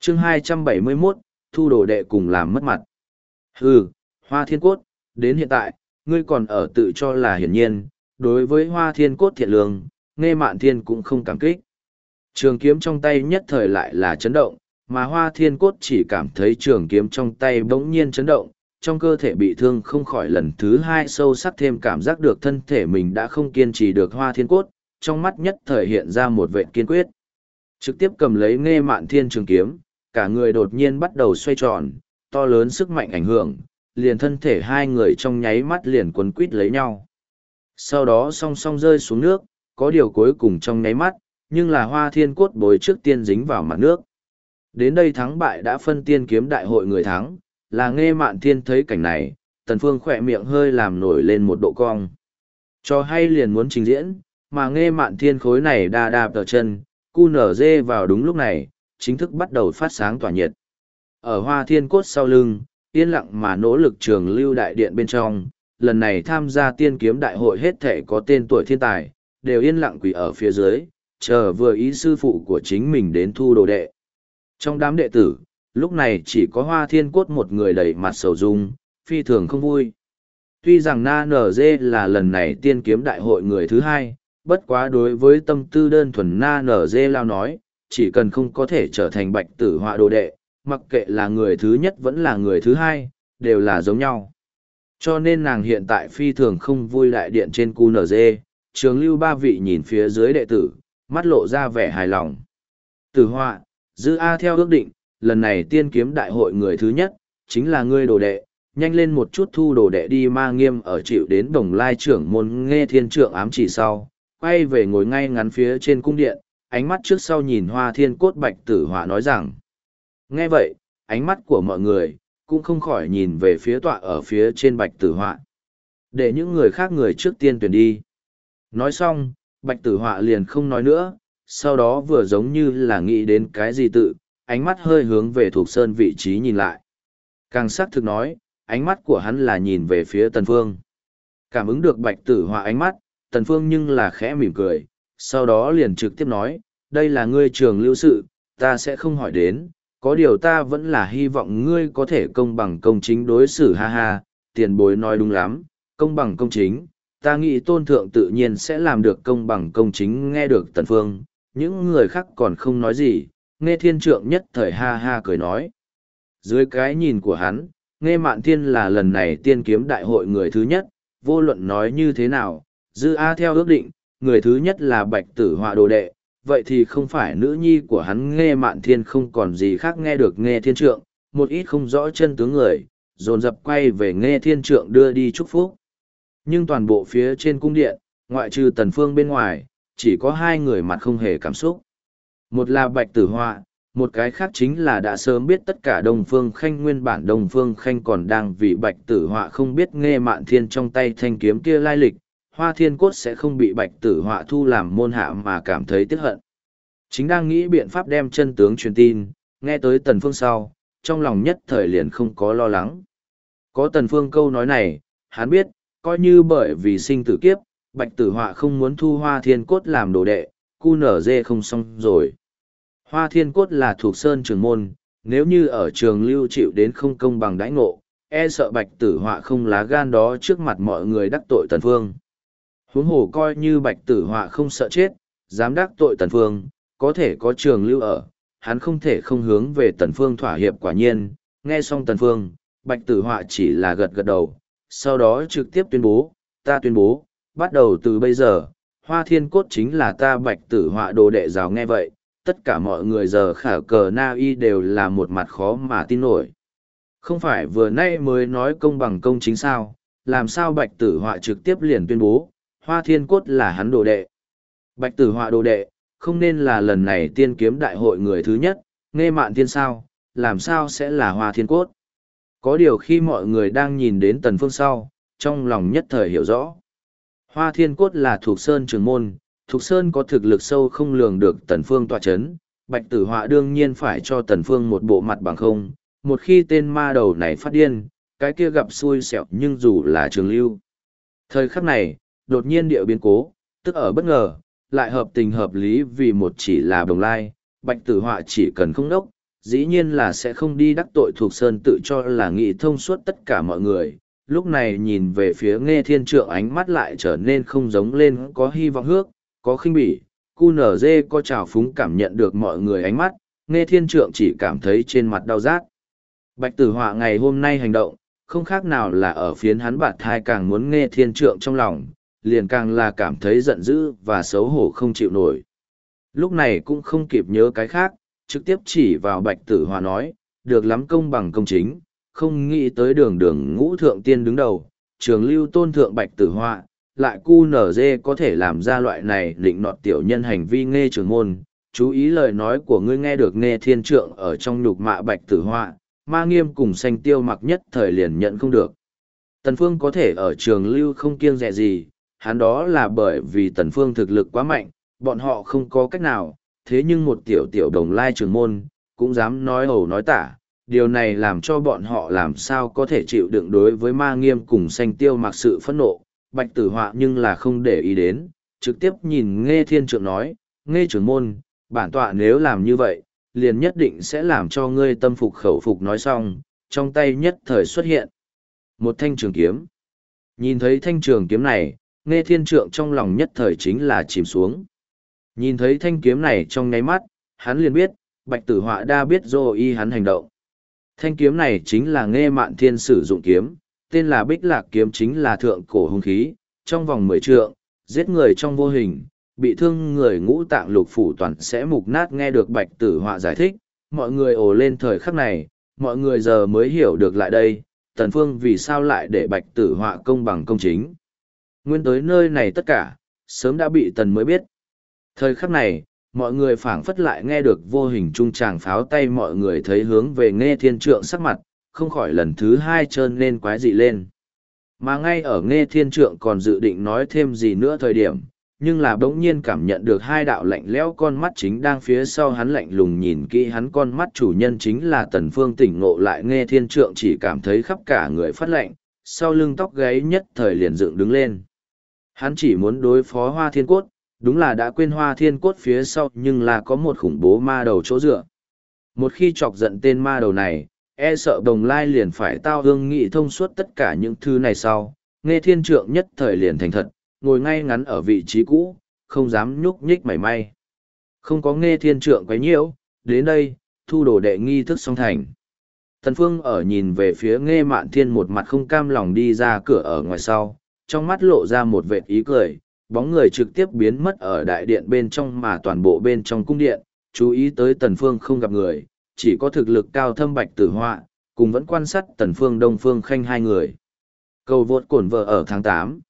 chương 271, thu đồ đệ cùng làm mất mặt. Hừ, Hoa Thiên Cốt, đến hiện tại, ngươi còn ở tự cho là hiển nhiên, đối với Hoa Thiên Cốt thiện lương, Nghe Mạn Thiên cũng không cảm kích. Trường kiếm trong tay nhất thời lại là chấn động, mà Hoa Thiên Cốt chỉ cảm thấy trường kiếm trong tay bỗng nhiên chấn động, trong cơ thể bị thương không khỏi lần thứ hai sâu sắc thêm cảm giác được thân thể mình đã không kiên trì được Hoa Thiên Cốt, trong mắt nhất thời hiện ra một vệ kiên quyết. Trực tiếp cầm lấy Nghe Mạn Thiên trường kiếm, cả người đột nhiên bắt đầu xoay tròn, to lớn sức mạnh ảnh hưởng, liền thân thể hai người trong nháy mắt liền quấn quít lấy nhau. Sau đó song song rơi xuống nước, có điều cuối cùng trong nháy mắt, nhưng là Hoa Thiên Cốt bối trước tiên dính vào mặt nước. Đến đây thắng bại đã phân tiên kiếm đại hội người thắng, là Nghe Mạn Thiên thấy cảnh này, Tần Phương khỏe miệng hơi làm nổi lên một độ cong. Cho hay liền muốn trình diễn, mà Nghe Mạn Thiên khối này đa đạp tờ chân, cu nở dê vào đúng lúc này, chính thức bắt đầu phát sáng tỏa nhiệt. Ở Hoa Thiên Cốt sau lưng, yên lặng mà nỗ lực trường lưu đại điện bên trong, lần này tham gia tiên kiếm đại hội hết thể có tên tuổi thiên tài, đều yên lặng quỳ ở phía dưới, chờ vừa ý sư phụ của chính mình đến thu đồ đệ. Trong đám đệ tử, lúc này chỉ có Hoa Thiên Cốt một người đầy mặt sầu dung, phi thường không vui. Tuy rằng Na NG là lần này tiên kiếm đại hội người thứ hai, bất quá đối với tâm tư đơn thuần Na NG lao nói, chỉ cần không có thể trở thành bạch tử họa đồ đệ, mặc kệ là người thứ nhất vẫn là người thứ hai, đều là giống nhau. Cho nên nàng hiện tại phi thường không vui đại điện trên QNZ, trường lưu ba vị nhìn phía dưới đệ tử, mắt lộ ra vẻ hài lòng. Tử họa, Dư A theo ước định, lần này tiên kiếm đại hội người thứ nhất, chính là ngươi đồ đệ, nhanh lên một chút thu đồ đệ đi. Ma Nghiêm ở chịu đến Đồng Lai trưởng môn Nghe Thiên Trượng ám chỉ sau, quay về ngồi ngay ngắn phía trên cung điện, ánh mắt trước sau nhìn Hoa Thiên Cốt bạch tử họa nói rằng. Nghe vậy, ánh mắt của mọi người, cũng không khỏi nhìn về phía tọa ở phía trên bạch tử họa. Để những người khác người trước tiên tuyển đi. Nói xong, bạch tử họa liền không nói nữa, sau đó vừa giống như là nghĩ đến cái gì tự, ánh mắt hơi hướng về Thục Sơn vị trí nhìn lại. Càng xác thực nói, ánh mắt của hắn là nhìn về phía Tần Phương. Cảm ứng được bạch tử họa ánh mắt, Tần Phương nhưng là khẽ mỉm cười, sau đó liền trực tiếp nói, đây là ngươi trường lưu sự, ta sẽ không hỏi đến, có điều ta vẫn là hy vọng ngươi có thể công bằng công chính đối xử. Ha ha, tiền bối nói đúng lắm, công bằng công chính, ta nghĩ tôn thượng tự nhiên sẽ làm được công bằng công chính. Nghe được Tần Phương, những người khác còn không nói gì, Nghe Thiên Trượng nhất thời ha ha cười nói. Dưới cái nhìn của hắn, Nghe Mạn Thiên là lần này tiên kiếm đại hội người thứ nhất, vô luận nói như thế nào, Dư A theo ước định, người thứ nhất là bạch tử họa đồ đệ, vậy thì không phải nữ nhi của hắn. Nghe Mạn Thiên không còn gì khác. Nghe được Nghe Thiên Trượng, một ít không rõ chân tướng người, dồn dập quay về Nghe Thiên Trượng đưa đi chúc phúc. Nhưng toàn bộ phía trên cung điện, ngoại trừ Tần Phương bên ngoài, chỉ có hai người mặt không hề cảm xúc. Một là bạch tử họa, một cái khác chính là đã sớm biết tất cả Đông Phương Khanh. Nguyên bản Đông Phương Khanh còn đang vì bạch tử họa không biết Nghe Mạn Thiên trong tay thanh kiếm kia lai lịch, Hoa Thiên Cốt sẽ không bị bạch tử họa thu làm môn hạ mà cảm thấy tiếc hận. Chính đang nghĩ biện pháp đem chân tướng truyền tin, nghe tới Tần Phương sau, trong lòng nhất thời liền không có lo lắng. Có Tần Phương câu nói này, hắn biết, coi như bởi vì sinh tử kiếp, bạch tử họa không muốn thu Hoa Thiên Cốt làm đồ đệ, cu nở dê không xong rồi. Hoa Thiên Cốt là thuộc sơn trường môn, nếu như ở trường lưu chịu đến không công bằng đãi ngộ, e sợ bạch tử họa không lá gan đó trước mặt mọi người đắc tội Tần Phương. Huống hồ coi như bạch tử họa không sợ chết, dám đắc tội Tần Phương, có thể có trường lưu ở, hắn không thể không hướng về Tần Phương thỏa hiệp. Quả nhiên, nghe xong Tần Phương, bạch tử họa chỉ là gật gật đầu, sau đó trực tiếp tuyên bố, ta tuyên bố, bắt đầu từ bây giờ, Hoa Thiên Cốt chính là ta bạch tử họa đồ đệ giáo. Nghe vậy, tất cả mọi người giờ khả cờ na y đều là một mặt khó mà tin nổi. Không phải vừa nay mới nói công bằng công chính sao, làm sao bạch tử họa trực tiếp liền tuyên bố, Hoa Thiên Cốt là hắn đồ đệ. Bạch tử họa đồ đệ, không nên là lần này tiên kiếm đại hội người thứ nhất, Nghe Mạn Thiên sao, làm sao sẽ là Hoa Thiên Cốt. Có điều khi mọi người đang nhìn đến Tần Phương sau, trong lòng nhất thời hiểu rõ. Hoa Thiên Cốt là thuộc sơn trường môn, thuộc sơn có thực lực sâu không lường được Tần Phương tọa chấn, bạch tử họa đương nhiên phải cho Tần Phương một bộ mặt bằng không, một khi tên ma đầu này phát điên, cái kia gặp xui xẻo nhưng dù là trường lưu. Thời khắc này, đột nhiên địa biến cố, tức ở bất ngờ, lại hợp tình hợp lý vì một chỉ là Đồng Lai, bạch tử họa chỉ cần không đốc, dĩ nhiên là sẽ không đi đắc tội thuộc sơn tự cho là nghĩ thông suốt tất cả mọi người. Lúc này nhìn về phía Nghe Thiên Trượng ánh mắt lại trở nên không giống lên có hy vọng hước, có khinh bỉ, QNZ có trào phúng cảm nhận được mọi người ánh mắt, Nghe Thiên Trượng chỉ cảm thấy trên mặt đau rát. Bạch Tử Họa ngày hôm nay hành động, không khác nào là ở phiến hắn bạt thai càng muốn Nghe Thiên Trượng trong lòng, liền càng là cảm thấy giận dữ và xấu hổ không chịu nổi. Lúc này cũng không kịp nhớ cái khác, trực tiếp chỉ vào Bạch Tử Họa nói, được lắm công bằng công chính, không nghĩ tới đường đường ngũ thượng tiên đứng đầu, trường lưu tôn thượng Bạch Tử Họa, lại QNZ có thể làm ra loại này định nọt tiểu nhân hành vi Nghe trưởng môn. Chú ý lời nói của ngươi, nghe được Nghe Thiên Trượng ở trong nhục mạ Bạch Tử Họa, Ma Nghiêm cùng Xanh Tiêu Mặc nhất thời liền nhận không được. Tần Phương có thể ở trường lưu không kiêng dè gì, hắn đó là bởi vì Tần Phương thực lực quá mạnh, bọn họ không có cách nào, thế nhưng một tiểu đồng lai trưởng môn, cũng dám nói ẩu nói tả, điều này làm cho bọn họ làm sao có thể chịu đựng đối với Ma Nghiêm cùng Xanh Tiêu Mặc sự phẫn nộ. Bạch Tử Họa nhưng là không để ý đến, trực tiếp nhìn Nghe Thiên Trượng nói, Nghe trưởng môn, bản tọa nếu làm như vậy, liền nhất định sẽ làm cho ngươi tâm phục khẩu phục. Nói xong, trong tay nhất thời xuất hiện một thanh trường kiếm. Nhìn thấy thanh trường kiếm này, Nghe Thiên Trượng trong lòng nhất thời chính là chìm xuống. Nhìn thấy thanh kiếm này trong nháy mắt, hắn liền biết, Bạch Tử Họa đã biết rồi hắn hành động. Thanh kiếm này chính là Nghe Mạn Thiên sử dụng kiếm, tên là Bích Lạc kiếm, chính là thượng cổ hung khí, trong vòng 10 trượng, giết người trong vô hình, bị thương người ngũ tạng lục phủ toàn sẽ mục nát. Nghe được Bạch Tử Họa giải thích, mọi người ồ lên. Thời khắc này, mọi người giờ mới hiểu được lại đây, Tần Phương vì sao lại để Bạch Tử Họa công bằng công chính. Nguyên tới nơi này tất cả, sớm đã bị Tần mới biết. Thời khắc này, mọi người phảng phất lại nghe được vô hình trung tràng pháo tay, mọi người thấy hướng về Nghe Thiên Trượng sắc mặt, không khỏi lần thứ hai trơn lên quái dị lên. Mà ngay ở Nghe Thiên Trượng còn dự định nói thêm gì nữa thời điểm, nhưng là bỗng nhiên cảm nhận được hai đạo lạnh lẽo con mắt chính đang phía sau hắn lạnh lùng nhìn kỹ hắn. Con mắt chủ nhân chính là Tần Phương. Tỉnh ngộ lại, Nghe Thiên Trượng chỉ cảm thấy khắp cả người phát lạnh, sau lưng tóc gáy nhất thời liền dựng đứng lên. Hắn chỉ muốn đối phó Hoa Thiên Cốt, đúng là đã quên Hoa Thiên Cốt phía sau nhưng là có một khủng bố ma đầu chỗ dựa. Một khi chọc giận tên ma đầu này, e sợ đồng lai liền phải tao hương nghị thông suốt tất cả những thứ này sau. Nghe Thiên Trượng nhất thời liền thành thật, ngồi ngay ngắn ở vị trí cũ, không dám nhúc nhích mảy may. Không có Nghe Thiên Trượng quấy nhiễu, đến đây, thu đồ đệ nghi thức xong thành. Tần Phương ở nhìn về phía Nghe Mạn Thiên, một mặt không cam lòng đi ra cửa ở ngoài sau, trong mắt lộ ra một vệt ý cười, bóng người trực tiếp biến mất ở đại điện bên trong, mà toàn bộ bên trong cung điện, chú ý tới Tần Phương không gặp người, chỉ có thực lực cao thâm Bạch Tử Họa, cùng vẫn quan sát Tần Phương Đông Phương Khanh hai người. Cầu vượt cổn vợ ở tháng 8.